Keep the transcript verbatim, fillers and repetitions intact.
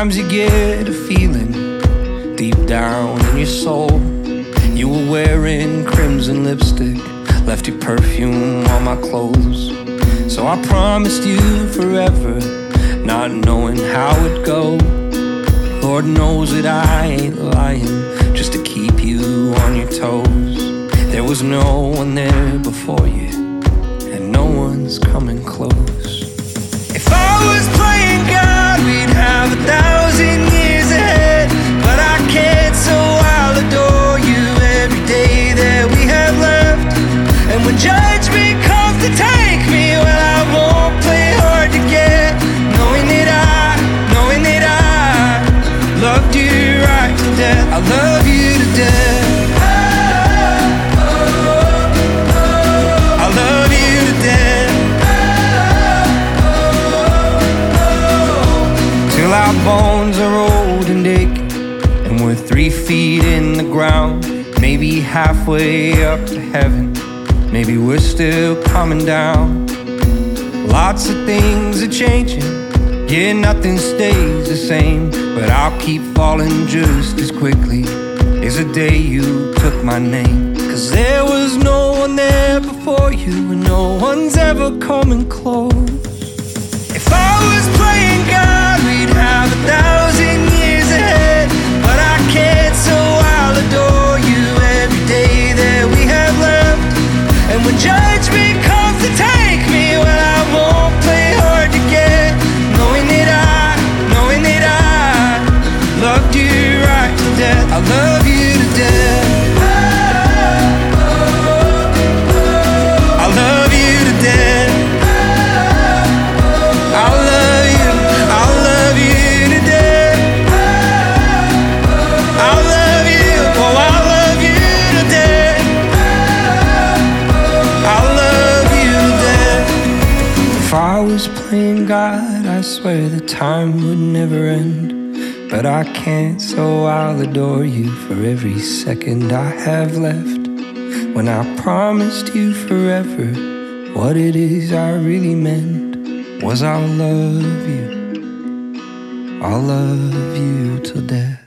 Sometimes you get a feeling deep down in your soul. You were wearing crimson lipstick, left your perfume on my clothes. So I promised you forever, not knowing how it'd go. Lord knows that I ain't lying, just to keep you on your toes. There was no one there before you, and no one's coming close. If I was playing God, we'd have a thousand years ahead. But I can't, so I'll adore you every day that we have left. And when judgment comes to take me, well, I won't play hard to get, knowing that I, knowing that I loved you right to death. I love you to death. I love you to death. Till our bones are old and aching, and we're three feet in the ground, maybe halfway up to heaven, maybe we're still coming down. Lots of things are changing, yeah, nothing stays the same, but I'll keep falling just as quickly as the day you took my name. Cause there was no one there before you, and no one's ever coming close. If I was playing God, we'd have a thousand years ahead. But I can't, so I'll adore you every day that we have left. And when judgment comes to take me, well, I won't play hard to get, knowing that I, knowing that I loved you right to death. I love you to death. I love you to death. I love you, I love you to death. I love you, oh, I love you to death. I love you to death. If I was playing God, I swear the time would never end. But I can't, so I'll adore you for every second I have left. When I promised you forever, what it is I really meant was I'll love you, I'll love you till death.